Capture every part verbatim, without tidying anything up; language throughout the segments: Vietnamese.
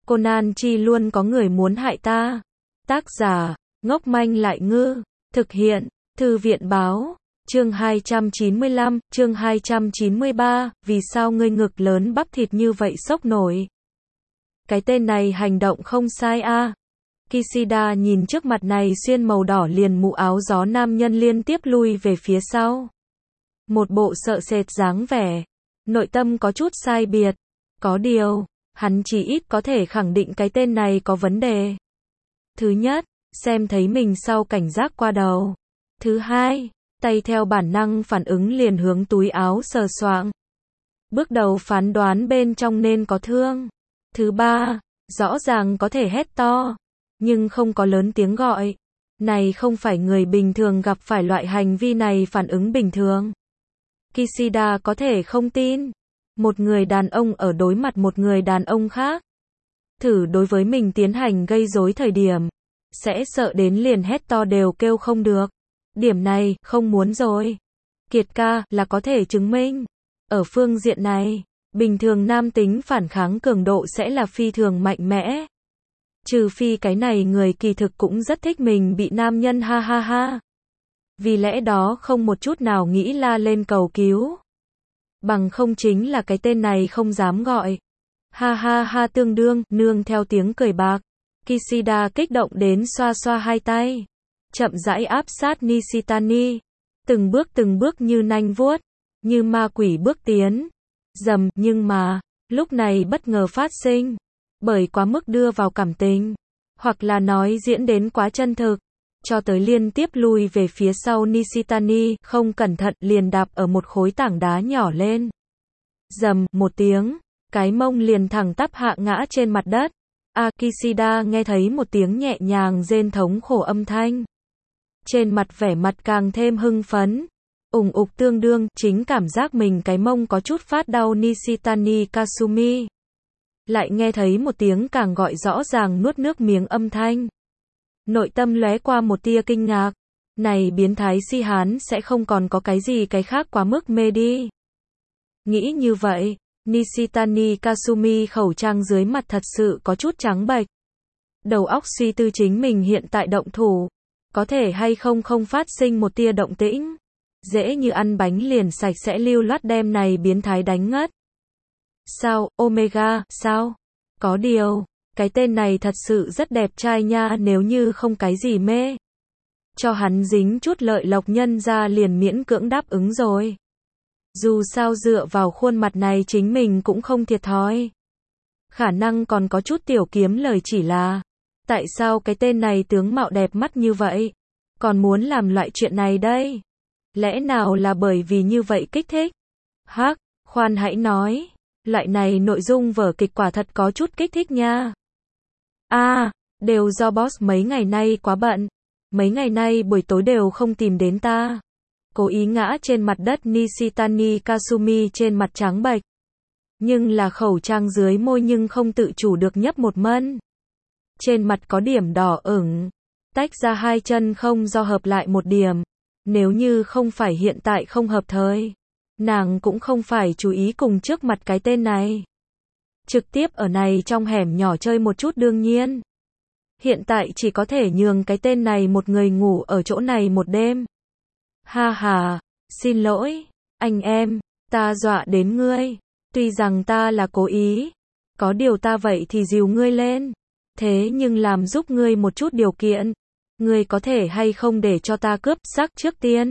Conan chi luôn có người muốn hại ta. Tác giả, ngốc manh lại ngư. Thực hiện, Thư viện báo. Chương hai trăm chín mươi lăm, chương hai trăm chín mươi ba, vì sao ngươi ngực lớn bắp thịt như vậy sốc nổi? Cái tên này hành động không sai a. À. Kishida nhìn trước mặt này xuyên màu đỏ liền mũ áo gió nam nhân liên tiếp lui về phía sau. Một bộ sợ sệt dáng vẻ. Nội tâm có chút sai biệt. Có điều, hắn chỉ ít có thể khẳng định cái tên này có vấn đề. Thứ nhất, xem thấy mình sau cảnh giác qua đầu. Thứ hai, tay theo bản năng phản ứng liền hướng túi áo sờ soạng. Bước đầu phán đoán bên trong nên có thương. Thứ ba, rõ ràng có thể hét to, nhưng không có lớn tiếng gọi. Này không phải người bình thường gặp phải loại hành vi này phản ứng bình thường. Kishida có thể không tin. Một người đàn ông ở đối mặt một người đàn ông khác. Thử đối với mình tiến hành gây rối thời điểm. Sẽ sợ đến liền hét to đều kêu không được. Điểm này, không muốn rồi. Kiệt ca, là có thể chứng minh. Ở phương diện này, bình thường nam tính phản kháng cường độ sẽ là phi thường mạnh mẽ. Trừ phi cái này người kỳ thực cũng rất thích mình bị nam nhân ha ha ha. Vì lẽ đó không một chút nào nghĩ la lên cầu cứu. Bằng không chính là cái tên này không dám gọi. Ha ha ha tương đương, nương theo tiếng cười bạc. Kishida kích động đến xoa xoa hai tay. Chậm rãi áp sát Nishitani. Từng bước từng bước như nanh vuốt. Như ma quỷ bước tiến. Dầm, nhưng mà, lúc này bất ngờ phát sinh. Bởi quá mức đưa vào cảm tình. Hoặc là nói diễn đến quá chân thực. Cho tới liên tiếp lui về phía sau Nishitani, không cẩn thận liền đạp ở một khối tảng đá nhỏ lên. Dầm, một tiếng. Cái mông liền thẳng tắp hạ ngã trên mặt đất. Kishida nghe thấy một tiếng nhẹ nhàng rên thống khổ âm thanh. Trên mặt vẻ mặt càng thêm hưng phấn. Ủng ục tương đương, chính cảm giác mình cái mông có chút phát đau Nishitani Kasumi. Lại nghe thấy một tiếng càng gọi rõ ràng nuốt nước miếng âm thanh. Nội tâm lóe qua một tia kinh ngạc. Này biến thái si hán sẽ không còn có cái gì cái khác quá mức mê đi. Nghĩ như vậy. Nishitani Kasumi khẩu trang dưới mặt thật sự có chút trắng bệch. Đầu óc suy tư chính mình hiện tại động thủ. Có thể hay không không phát sinh một tia động tĩnh. Dễ như ăn bánh liền sạch sẽ lưu loát đem này biến thái đánh ngất. Sao, Omega, sao? Có điều, cái tên này thật sự rất đẹp trai nha nếu như không cái gì mê. Cho hắn dính chút lợi lộc nhân ra liền miễn cưỡng đáp ứng rồi. Dù sao dựa vào khuôn mặt này chính mình cũng không thiệt thòi. Khả năng còn có chút tiểu kiếm lời chỉ là, tại sao cái tên này tướng mạo đẹp mắt như vậy? Còn muốn làm loại chuyện này đây? Lẽ nào là bởi vì như vậy kích thích? Hắc, khoan hãy nói, loại này nội dung vở kịch quả thật có chút kích thích nha. A, à, đều do boss mấy ngày nay quá bận. Mấy ngày nay buổi tối đều không tìm đến ta. Cố ý ngã trên mặt đất Nishitani Kasumi trên mặt trắng bệch. Nhưng là khẩu trang dưới môi nhưng không tự chủ được nhấp một mân. Trên mặt có điểm đỏ ửng. Tách ra hai chân không do hợp lại một điểm. Nếu như không phải hiện tại không hợp thời. Nàng cũng không phải chú ý cùng trước mặt cái tên này. Trực tiếp ở này trong hẻm nhỏ chơi một chút đương nhiên. Hiện tại chỉ có thể nhường cái tên này một người ngủ ở chỗ này một đêm. Ha ha, xin lỗi, anh em, ta dọa đến ngươi. Tuy rằng ta là cố ý. Có điều ta vậy thì dìu ngươi lên. Thế nhưng làm giúp ngươi một chút điều kiện. Ngươi có thể hay không để cho ta cướp xác trước tiên.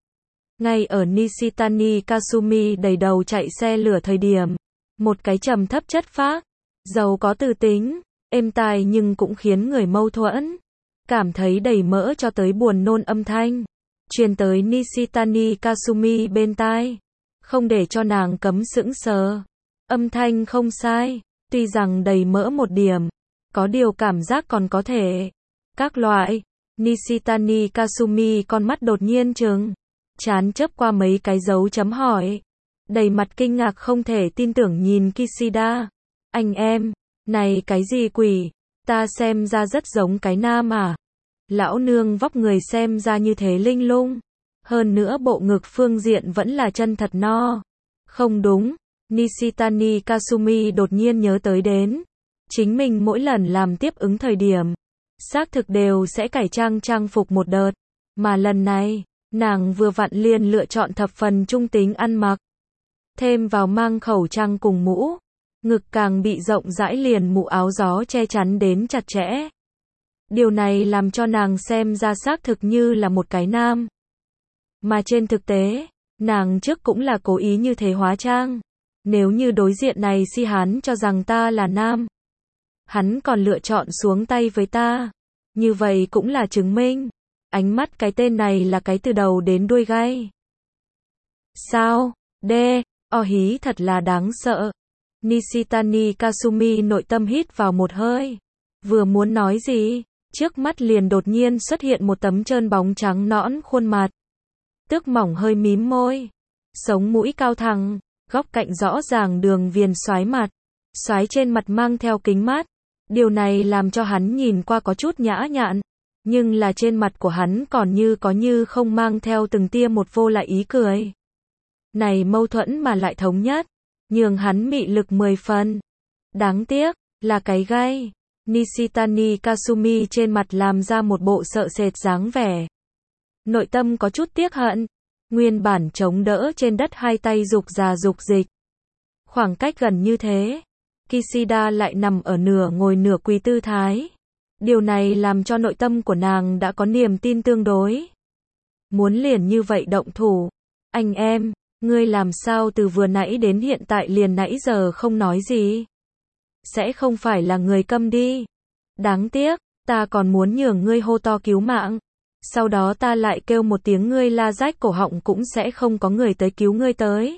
Ngay ở Nishitani Kasumi đầy đầu chạy xe lửa thời điểm. Một cái trầm thấp chất phác. Giàu có tư tính. Êm tai nhưng cũng khiến người mâu thuẫn. Cảm thấy đầy mỡ cho tới buồn nôn âm thanh. Truyền tới Nishitani Kasumi bên tai. Không để cho nàng cấm sững sờ. Âm thanh không sai. Tuy rằng đầy mỡ một điểm. Có điều cảm giác còn có thể. Các loại. Nishitani Kasumi con mắt đột nhiên trừng. Chán chớp qua mấy cái dấu chấm hỏi. Đầy mặt kinh ngạc không thể tin tưởng nhìn Kishida. Anh em. Này cái gì quỷ. Ta xem ra rất giống cái nam à. Lão nương vóc người xem ra như thế linh lung. Hơn nữa bộ ngực phương diện vẫn là chân thật no. Không đúng. Nishitani Kasumi đột nhiên nhớ tới đến. Chính mình mỗi lần làm tiếp ứng thời điểm, xác thực đều sẽ cải trang trang phục một đợt. Mà lần này, nàng vừa vặn liền lựa chọn thập phần trung tính ăn mặc. Thêm vào mang khẩu trang cùng mũ, ngực càng bị rộng rãi liền mũ áo gió che chắn đến chặt chẽ. Điều này làm cho nàng xem ra xác thực như là một cái nam. Mà trên thực tế, nàng trước cũng là cố ý như thế hóa trang. Nếu như đối diện này si hán cho rằng ta là nam, hắn còn lựa chọn xuống tay với ta, như vậy cũng là chứng minh, ánh mắt cái tên này là cái từ đầu đến đuôi gay. Sao? Đê, o hí thật là đáng sợ. Nishitani Kasumi nội tâm hít vào một hơi. Vừa muốn nói gì, trước mắt liền đột nhiên xuất hiện một tấm trơn bóng trắng nõn khuôn mặt. Tước mỏng hơi mím môi. Sống mũi cao thẳng, góc cạnh rõ ràng đường viền xoái mặt. Xoái trên mặt mang theo kính mát. Điều này làm cho hắn nhìn qua có chút nhã nhặn. Nhưng là trên mặt của hắn còn như có như không mang theo từng tia một vô lại ý cười. Này mâu thuẫn mà lại thống nhất, nhường hắn mị lực mười phần. Đáng tiếc, là cái gai. Nishitani Kasumi trên mặt làm ra một bộ sợ sệt dáng vẻ. Nội tâm có chút tiếc hận. Nguyên bản chống đỡ trên đất hai tay rục rà rục dịch. Khoảng cách gần như thế, Kishida lại nằm ở nửa ngồi nửa quỳ tư thái. Điều này làm cho nội tâm của nàng đã có niềm tin tương đối. Muốn liền như vậy động thủ. Anh em, ngươi làm sao từ vừa nãy đến hiện tại liền nãy giờ không nói gì? Sẽ không phải là người câm đi. Đáng tiếc, ta còn muốn nhường ngươi hô to cứu mạng. Sau đó ta lại kêu một tiếng ngươi la rách cổ họng cũng sẽ không có người tới cứu ngươi tới.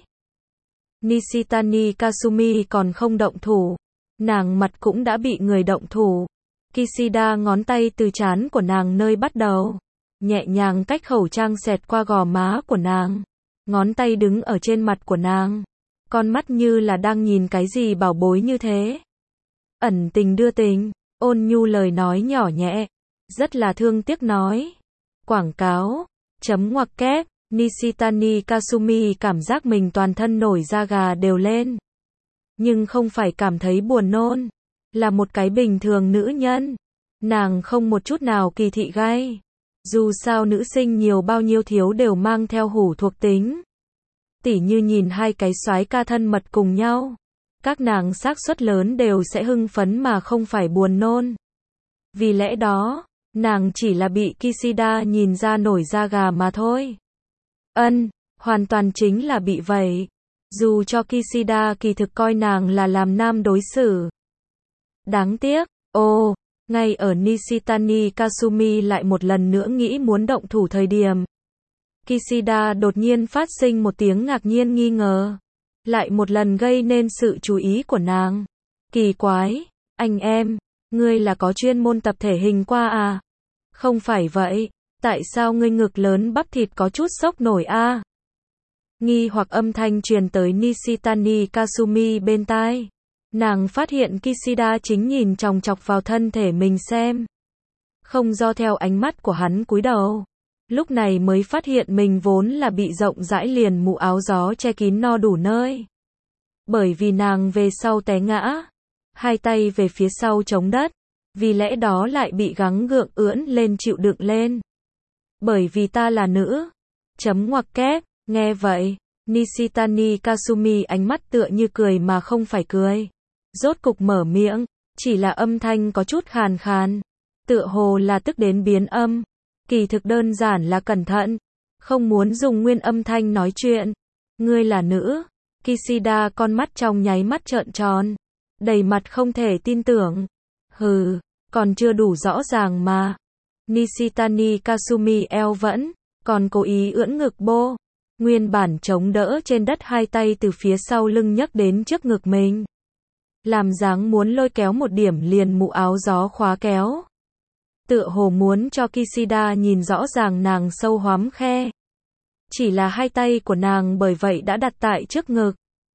Nishitani Kasumi còn không động thủ. Nàng mặt cũng đã bị người động thủ. Kishida ngón tay từ trán của nàng nơi bắt đầu. Nhẹ nhàng cách khẩu trang xẹt qua gò má của nàng. Ngón tay đứng ở trên mặt của nàng. Con mắt như là đang nhìn cái gì bảo bối như thế. Ẩn tình đưa tình, ôn nhu lời nói nhỏ nhẹ. Rất là thương tiếc nói. Quảng cáo, chấm ngoặc kép, Nishitani Kasumi cảm giác mình toàn thân nổi da gà đều lên. Nhưng không phải cảm thấy buồn nôn. Là một cái bình thường nữ nhân. Nàng không một chút nào kỳ thị gay. Dù sao nữ sinh nhiều bao nhiêu thiếu đều mang theo hủ thuộc tính. Tỉ như nhìn hai cái soái ca thân mật cùng nhau. Các nàng xác suất lớn đều sẽ hưng phấn mà không phải buồn nôn. Vì lẽ đó, nàng chỉ là bị Kishida nhìn ra nổi da gà mà thôi. Ân, hoàn toàn chính là bị vậy. Dù cho Kishida kỳ thực coi nàng là làm nam đối xử. Đáng tiếc, ô, ngay ở Nishitani Kasumi lại một lần nữa nghĩ muốn động thủ thời điểm. Kishida đột nhiên phát sinh một tiếng ngạc nhiên nghi ngờ. Lại một lần gây nên sự chú ý của nàng. Kỳ quái, anh em, ngươi là có chuyên môn tập thể hình qua à? Không phải vậy, tại sao ngươi ngực lớn bắp thịt có chút sốc nổi a? À? Nghi hoặc âm thanh truyền tới Nishitani Kasumi bên tai. Nàng phát hiện Kishida chính nhìn chòng chọc vào thân thể mình xem. Không do theo ánh mắt của hắn cúi đầu. Lúc này mới phát hiện mình vốn là bị rộng rãi liền mũ áo gió che kín no đủ nơi. Bởi vì nàng về sau té ngã. Hai tay về phía sau chống đất. Vì lẽ đó lại bị gắng gượng ưỡn lên chịu đựng lên. Bởi vì ta là nữ. Chấm ngoặc kép, nghe vậy. Nishitani Kasumi ánh mắt tựa như cười mà không phải cười. Rốt cục mở miệng, chỉ là âm thanh có chút khàn khàn. Tựa hồ là tức đến biến âm. Kỳ thực đơn giản là cẩn thận. Không muốn dùng nguyên âm thanh nói chuyện. Ngươi là nữ. Kishida con mắt trong nháy mắt trợn tròn. Đầy mặt không thể tin tưởng. Hừ, còn chưa đủ rõ ràng mà. Nishitani Kasumi eo vẫn, còn cố ý ưỡn ngực bô. Nguyên bản chống đỡ trên đất hai tay từ phía sau lưng nhấc đến trước ngực mình. Làm dáng muốn lôi kéo một điểm liền mũ áo gió khóa kéo. Tựa hồ muốn cho Kishida nhìn rõ ràng nàng sâu hoắm khe. Chỉ là hai tay của nàng bởi vậy đã đặt tại trước ngực.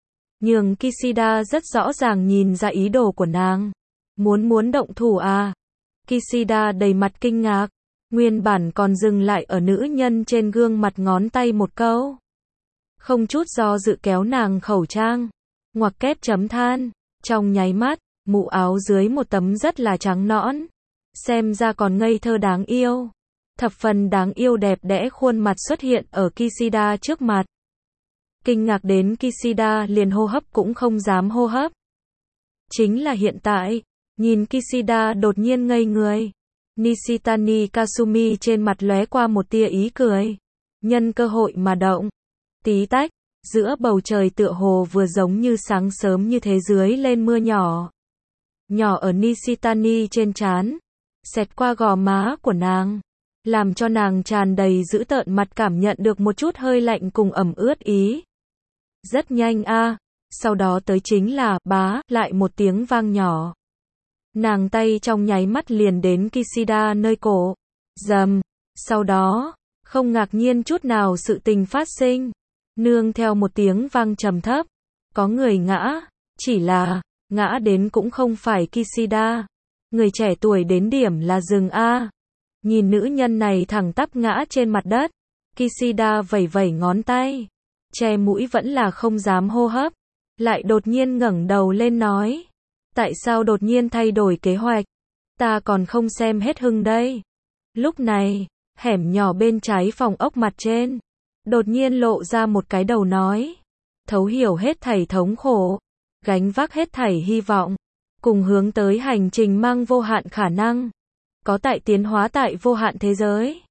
Nhưng Kishida rất rõ ràng nhìn ra ý đồ của nàng. Muốn muốn động thủ à? Kishida đầy mặt kinh ngạc. Nguyên bản còn dừng lại ở nữ nhân trên gương mặt ngón tay một câu. Không chút do dự kéo nàng khẩu trang. Ngoặc kép chấm than. Trong nháy mắt, mũ áo dưới một tấm rất là trắng nõn, xem ra còn ngây thơ đáng yêu. Thập phần đáng yêu đẹp đẽ khuôn mặt xuất hiện ở Kishida trước mặt. Kinh ngạc đến Kishida liền hô hấp cũng không dám hô hấp. Chính là hiện tại, nhìn Kishida đột nhiên ngây người. Nishitani Kasumi trên mặt lóe qua một tia ý cười. Nhân cơ hội mà động. Tí tách, giữa bầu trời tựa hồ vừa giống như sáng sớm như thế dưới lên mưa nhỏ. Nhỏ ở Nishitani trên trán, xẹt qua gò má của nàng, làm cho nàng tràn đầy dữ tợn mặt cảm nhận được một chút hơi lạnh cùng ẩm ướt ý. Rất nhanh a, à. Sau đó tới chính là, bá, lại một tiếng vang nhỏ. Nàng tay trong nháy mắt liền đến Kishida nơi cổ. Dầm, sau đó, không ngạc nhiên chút nào sự tình phát sinh. Nương theo một tiếng vang trầm thấp, có người ngã, chỉ là, ngã đến cũng không phải Kishida. Người trẻ tuổi đến điểm là dừng a. Nhìn nữ nhân này thẳng tắp ngã trên mặt đất, Kishida vẩy vẩy ngón tay, che mũi vẫn là không dám hô hấp, lại đột nhiên ngẩng đầu lên nói, tại sao đột nhiên thay đổi kế hoạch, ta còn không xem hết hưng đây. Lúc này, hẻm nhỏ bên trái phòng ốc mặt trên, đột nhiên lộ ra một cái đầu nói, thấu hiểu hết thảy thống khổ, gánh vác hết thảy hy vọng, cùng hướng tới hành trình mang vô hạn khả năng, có tại tiến hóa tại vô hạn thế giới.